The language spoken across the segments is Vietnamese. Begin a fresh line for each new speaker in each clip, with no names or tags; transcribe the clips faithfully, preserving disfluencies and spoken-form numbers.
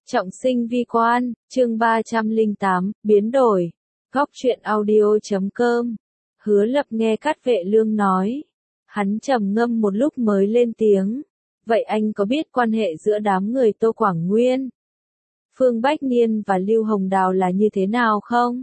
Trọng sinh vi quan, chương ba trăm lẻ tám, biến đổi. Góc truyện audio chấm com. Hứa Lập nghe Cát Vệ Lương nói. Hắn trầm ngâm một lúc mới lên tiếng. Vậy anh có biết quan hệ giữa đám người Tô Quảng Nguyên, Phương Bách Niên và Lưu Hồng Đào là như thế nào không?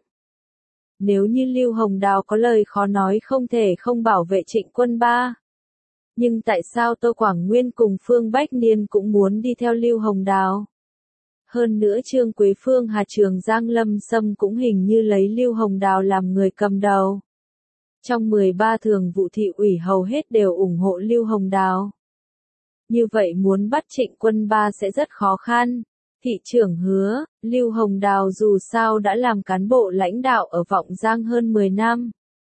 Nếu như Lưu Hồng Đào có lời khó nói không thể không bảo vệ Trịnh Quân Ba. Nhưng tại sao Tô Quảng Nguyên cùng Phương Bách Niên cũng muốn đi theo Lưu Hồng Đào? Hơn nữa Trương Quế Phương Hà Trường Giang Lâm Sâm cũng hình như lấy Lưu Hồng Đào làm người cầm đầu. Trong mười ba thường vụ thị ủy hầu hết đều ủng hộ Lưu Hồng Đào. Như vậy muốn bắt Trịnh Quân Ba sẽ rất khó khăn. Thị trưởng Hứa, Lưu Hồng Đào dù sao đã làm cán bộ lãnh đạo ở Vọng Giang hơn mười năm.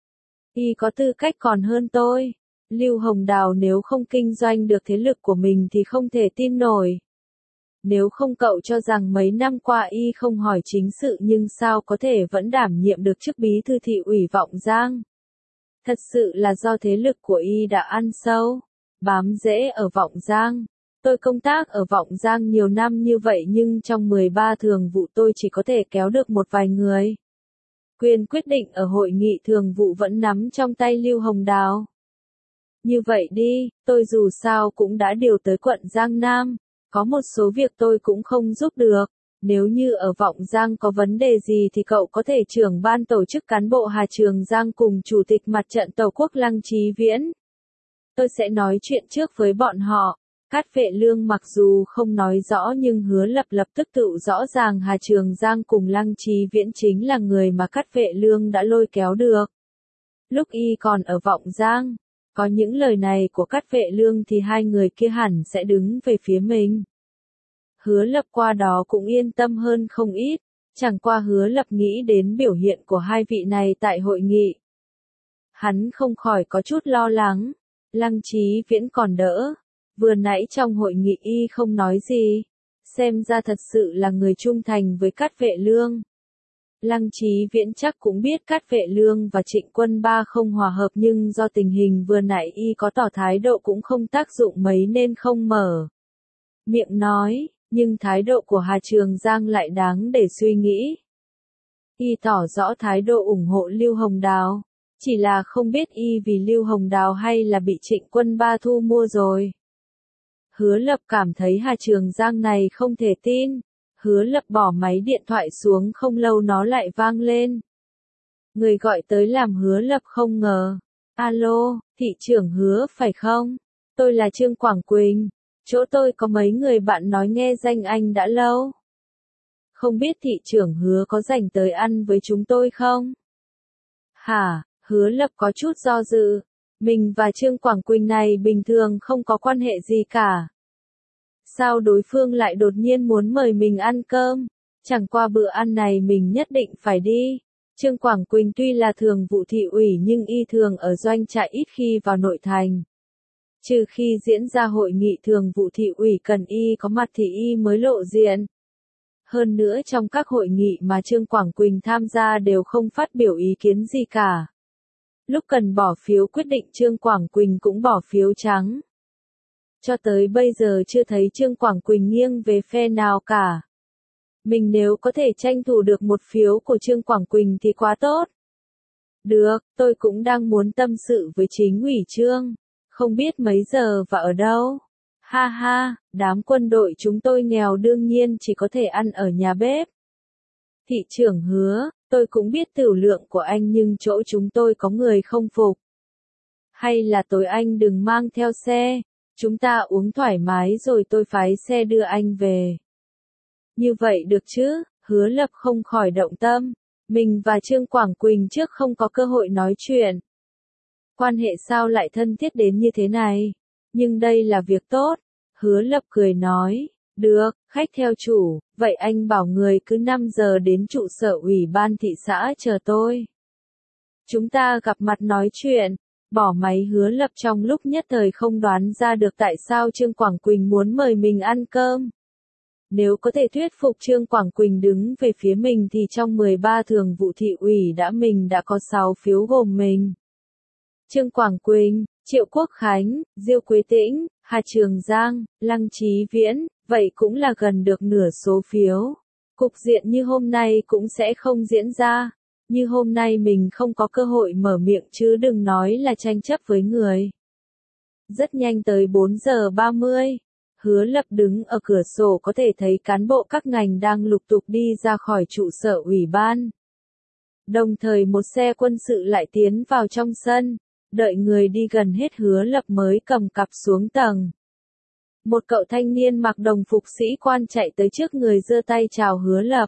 Y có tư cách còn hơn tôi. Lưu Hồng Đào nếu không kinh doanh được thế lực của mình thì không thể tin nổi. Nếu không cậu cho rằng mấy năm qua y không hỏi chính sự nhưng sao có thể vẫn đảm nhiệm được chức bí thư thị ủy Vọng Giang. Thật sự là do thế lực của y đã ăn sâu, bám rễ ở Vọng Giang. Tôi công tác ở Vọng Giang nhiều năm như vậy nhưng trong mười ba thường vụ tôi chỉ có thể kéo được một vài người. Quyền quyết định ở hội nghị thường vụ vẫn nắm trong tay Lưu Hồng Đào. Như vậy đi, tôi dù sao cũng đã điều tới quận Giang Nam. Có một số việc tôi cũng không giúp được. Nếu như ở Vọng Giang có vấn đề gì thì cậu có thể trưởng ban tổ chức cán bộ Hà Trường Giang cùng Chủ tịch Mặt trận Tổ quốc Lăng Chí Viễn. Tôi sẽ nói chuyện trước với bọn họ. Cát Vệ Lương mặc dù không nói rõ nhưng Hứa Lập lập tức tự rõ ràng Hà Trường Giang cùng Lăng Chí Viễn chính là người mà Cát Vệ Lương đã lôi kéo được. Lúc y còn ở Vọng Giang, có những lời này của Cát Vệ Lương thì hai người kia hẳn sẽ đứng về phía mình. Hứa Lập qua đó cũng yên tâm hơn không ít, chẳng qua Hứa Lập nghĩ đến biểu hiện của hai vị này tại hội nghị. Hắn không khỏi có chút lo lắng, Lăng Chí Viễn còn đỡ, vừa nãy trong hội nghị y không nói gì, xem ra thật sự là người trung thành với Cát Vệ Lương. Lăng Chí Viễn chắc cũng biết Cát Vệ Lương và Trịnh Quân Ba không hòa hợp nhưng do tình hình vừa nãy y có tỏ thái độ cũng không tác dụng mấy nên không mở miệng nói, nhưng thái độ của Hà Trường Giang lại đáng để suy nghĩ. Y tỏ rõ thái độ ủng hộ Lưu Hồng Đào, chỉ là không biết y vì Lưu Hồng Đào hay là bị Trịnh Quân Ba thu mua rồi. Hứa Lập cảm thấy Hà Trường Giang này không thể tin. Hứa Lập bỏ máy điện thoại xuống không lâu nó lại vang lên. Người gọi tới làm Hứa Lập không ngờ. Alo, thị trưởng Hứa phải không? Tôi là Trương Quảng Quỳnh. Chỗ tôi có mấy người bạn nói nghe danh anh đã lâu. Không biết thị trưởng Hứa có rảnh tới ăn với chúng tôi không? Hả, Hứa Lập có chút do dự. Mình và Trương Quảng Quỳnh này bình thường không có quan hệ gì cả. Sao đối phương lại đột nhiên muốn mời mình ăn cơm? Chẳng qua bữa ăn này mình nhất định phải đi. Trương Quảng Quỳnh tuy là thường vụ thị ủy nhưng y thường ở doanh trại ít khi vào nội thành. Trừ khi diễn ra hội nghị thường vụ thị ủy cần y có mặt thì y mới lộ diện. Hơn nữa trong các hội nghị mà Trương Quảng Quỳnh tham gia đều không phát biểu ý kiến gì cả. Lúc cần bỏ phiếu quyết định Trương Quảng Quỳnh cũng bỏ phiếu trắng. Cho tới bây giờ chưa thấy Trương Quảng Quỳnh nghiêng về phe nào cả. Mình nếu có thể tranh thủ được một phiếu của Trương Quảng Quỳnh thì quá tốt. Được, tôi cũng đang muốn tâm sự với chính ủy Trương. Không biết mấy giờ và ở đâu. Ha ha, đám quân đội chúng tôi nghèo đương nhiên chỉ có thể ăn ở nhà bếp. Thị trưởng Hứa, tôi cũng biết tửu lượng của anh nhưng chỗ chúng tôi có người không phục. Hay là tối anh đừng mang theo xe. Chúng ta uống thoải mái rồi tôi phái xe đưa anh về. Như vậy được chứ? Hứa Lập không khỏi động tâm. Mình và Trương Quảng Quỳnh trước không có cơ hội nói chuyện. Quan hệ sao lại thân thiết đến như thế này? Nhưng đây là việc tốt. Hứa Lập cười nói. Được, khách theo chủ. Vậy anh bảo người cứ năm giờ đến trụ sở ủy ban thị xã chờ tôi. Chúng ta gặp mặt nói chuyện. Bỏ máy Hứa Lập trong lúc nhất thời không đoán ra được tại sao Trương Quảng Quỳnh muốn mời mình ăn cơm. Nếu có thể thuyết phục Trương Quảng Quỳnh đứng về phía mình thì trong mười ba thường vụ thị ủy đã mình đã có sáu phiếu gồm mình. Trương Quảng Quỳnh, Triệu Quốc Khánh, Diêu Quế Tĩnh, Hà Trường Giang, Lăng Chí Viễn, và vậy cũng là gần được nửa số phiếu. Cục diện như hôm nay cũng sẽ không diễn ra. Như hôm nay mình không có cơ hội mở miệng chứ đừng nói là tranh chấp với người. Rất nhanh tới bốn giờ ba mươi. Hứa Lập đứng ở cửa sổ có thể thấy cán bộ các ngành đang lục tục đi ra khỏi trụ sở ủy ban. Đồng thời một xe quân sự lại tiến vào trong sân, đợi người đi gần hết Hứa Lập mới cầm cặp xuống tầng. Một cậu thanh niên mặc đồng phục sĩ quan chạy tới trước người giơ tay chào Hứa Lập.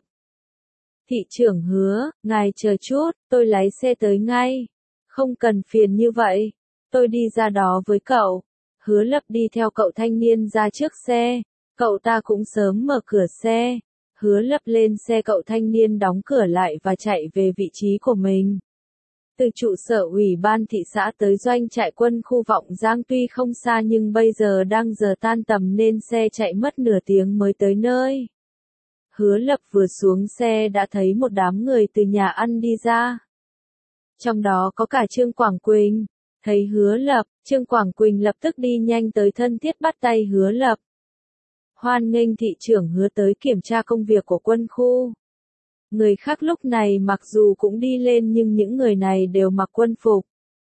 Thị trưởng Hứa, ngài chờ chút, tôi lái xe tới ngay. Không cần phiền như vậy, tôi đi ra đó với cậu. Hứa Lập đi theo cậu thanh niên ra trước xe, cậu ta cũng sớm mở cửa xe. Hứa Lập lên xe cậu thanh niên đóng cửa lại và chạy về vị trí của mình. Từ trụ sở ủy ban thị xã tới doanh trại quân khu Vọng Giang tuy không xa nhưng bây giờ đang giờ tan tầm nên xe chạy mất nửa tiếng mới tới nơi. Hứa Lập vừa xuống xe đã thấy một đám người từ nhà ăn đi ra. Trong đó có cả Trương Quảng Quỳnh. Thấy Hứa Lập, Trương Quảng Quỳnh lập tức đi nhanh tới thân thiết bắt tay Hứa Lập. Hoan nghênh thị trưởng Hứa tới kiểm tra công việc của quân khu. Người khác lúc này mặc dù cũng đi lên nhưng những người này đều mặc quân phục.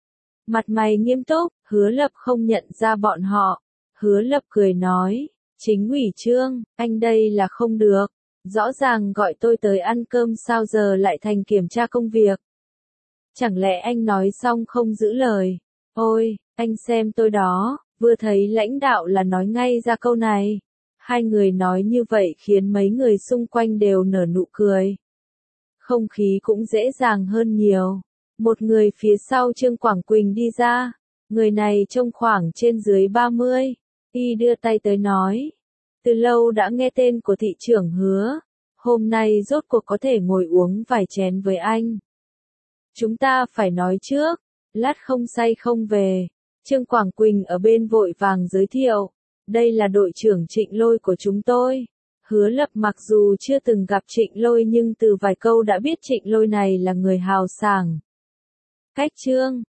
Mặt mày nghiêm túc, Hứa Lập không nhận ra bọn họ. Hứa Lập cười nói, chính ủy Trương, anh đây là không được. Rõ ràng gọi tôi tới ăn cơm sao giờ lại thành kiểm tra công việc. Chẳng lẽ anh nói xong không giữ lời? Ôi, anh xem tôi đó, vừa thấy lãnh đạo là nói ngay ra câu này. Hai người nói như vậy khiến mấy người xung quanh đều nở nụ cười. Không khí cũng dễ dàng hơn nhiều. Một người phía sau Trương Quảng Quỳnh đi ra. Người này trông khoảng trên dưới ba mươi. Y đưa tay tới nói. Từ lâu đã nghe tên của thị trưởng Hứa. Hôm nay rốt cuộc có thể ngồi uống vài chén với anh. Chúng ta phải nói trước. Lát không say không về. Trương Quảng Quỳnh ở bên vội vàng giới thiệu. Đây là đội trưởng Trịnh Lôi của chúng tôi. Hứa Lập mặc dù chưa từng gặp Trịnh Lôi nhưng từ vài câu đã biết Trịnh Lôi này là người hào sảng. Cách Trương,